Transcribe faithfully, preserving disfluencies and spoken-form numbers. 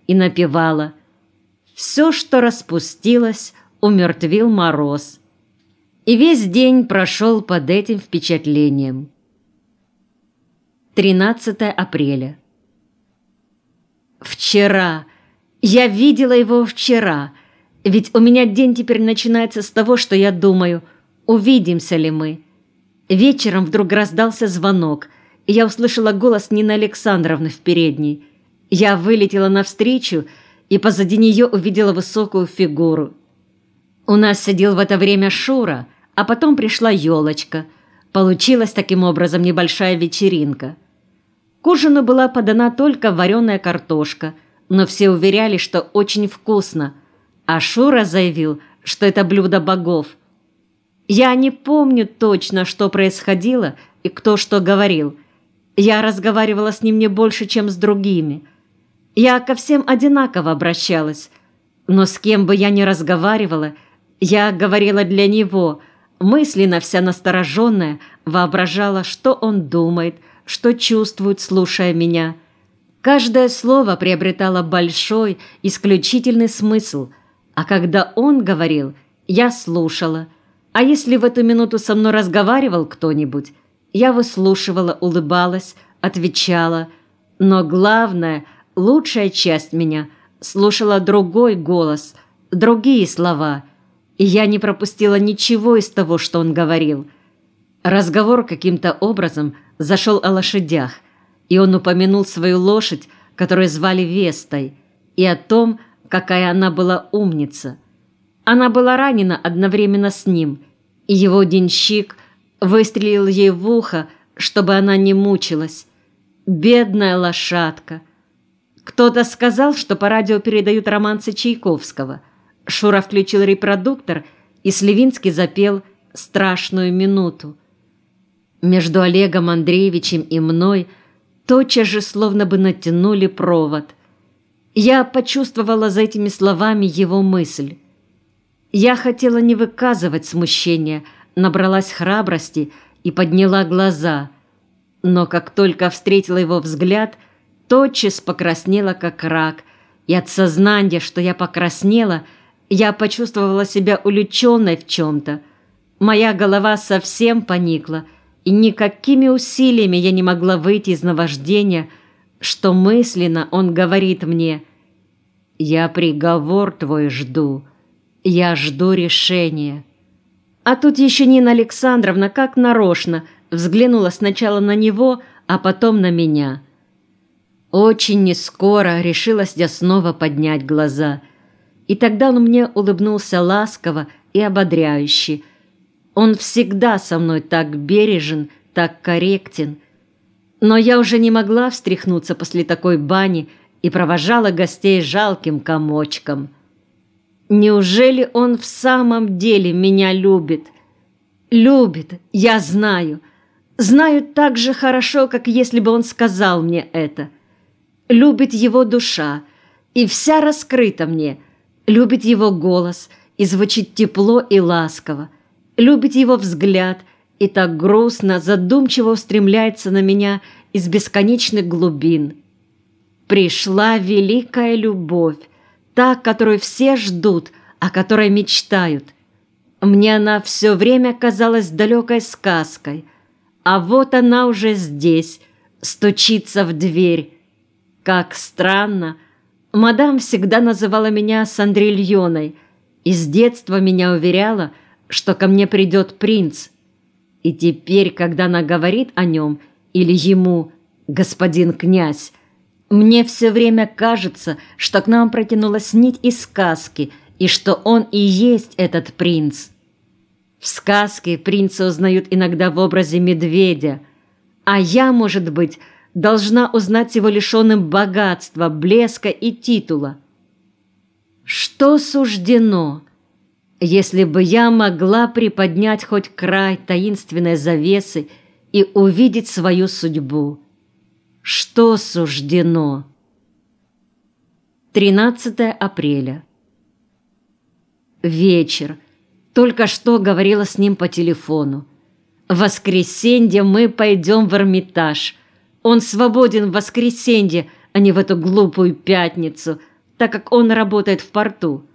и напевала: «Все, что распустилось, умертвил мороз». И весь день прошел под этим впечатлением. тринадцатое апреля. Вчера. Я видела его вчера. Ведь у меня день теперь начинается с того, что я думаю, увидимся ли мы. Вечером вдруг раздался звонок, и я услышала голос Нины Александровны в передней. Я вылетела навстречу и позади нее увидела высокую фигуру. У нас сидел в это время Шура, а потом пришла елочка. Получилась таким образом небольшая вечеринка. К ужину была подана только вареная картошка, но все уверяли, что очень вкусно, а Шура заявил, что это блюдо богов. Я не помню точно, что происходило и кто что говорил. Я разговаривала с ним не больше, чем с другими. Я ко всем одинаково обращалась, но с кем бы я ни разговаривала, я говорила для него, мысленно вся настороженная, воображала, что он думает, что чувствует, слушая меня. Каждое слово приобретало большой, исключительный смысл, а когда он говорил, я слушала. А если в эту минуту со мной разговаривал кто-нибудь, я выслушивала, улыбалась, отвечала. Но главное, лучшая часть меня слушала другой голос, другие слова, и я не пропустила ничего из того, что он говорил. Разговор каким-то образом зашел о лошадях, и он упомянул свою лошадь, которую звали Вестой, и о том, какая она была умница. Она была ранена одновременно с ним, и его денщик выстрелил ей в ухо, чтобы она не мучилась. Бедная лошадка! Кто-то сказал, что по радио передают романсы Чайковского. Шура включил репродуктор, и Сливинский запел «Страшную минуту». Между Олегом Андреевичем и мной тотчас же словно бы натянули провод. Я почувствовала за этими словами его мысль. Я хотела не выказывать смущения, набралась храбрости и подняла глаза. Но как только встретила его взгляд, тотчас покраснела, как рак, и от сознания, что я покраснела, я почувствовала себя увлеченной в чем-то. Моя голова совсем поникла, и никакими усилиями я не могла выйти из наваждения, что мысленно он говорит мне: «Я приговор твой жду, я жду решения». А тут еще Нина Александровна, как нарочно, взглянула сначала на него, а потом на меня. Очень нескоро решилась я снова поднять глаза, и тогда он мне улыбнулся ласково и ободряюще. Он всегда со мной так бережен, так корректен. Но я уже не могла встряхнуться после такой бани и провожала гостей жалким комочком. Неужели он в самом деле меня любит? Любит, я знаю. Знаю так же хорошо, как если бы он сказал мне это. Любит его душа, и вся раскрыта мне. Любит его голос, и звучит тепло и ласково. Любит его взгляд, и так грустно, задумчиво устремляется на меня из бесконечных глубин. Пришла великая любовь, та, которую все ждут, о которой мечтают. Мне она все время казалась далекой сказкой, а вот она уже здесь, стучится в дверь. Как странно, мадам всегда называла меня Сандрильоной и с детства меня уверяла, что ко мне придет принц. И теперь, когда она говорит о нем или ему «господин князь», мне все время кажется, что к нам протянулась нить из сказки, и что он и есть этот принц. В сказке принца узнают иногда в образе медведя, а я, может быть, должна узнать его лишенным богатства, блеска и титула. Что суждено? Если бы я могла приподнять хоть край таинственной завесы и увидеть свою судьбу. Что суждено? тринадцатое апреля. Вечер. Только что говорила с ним по телефону. В воскресенье мы пойдем в Эрмитаж. Он свободен в воскресенье, а не в эту глупую пятницу. так как он работает в порту.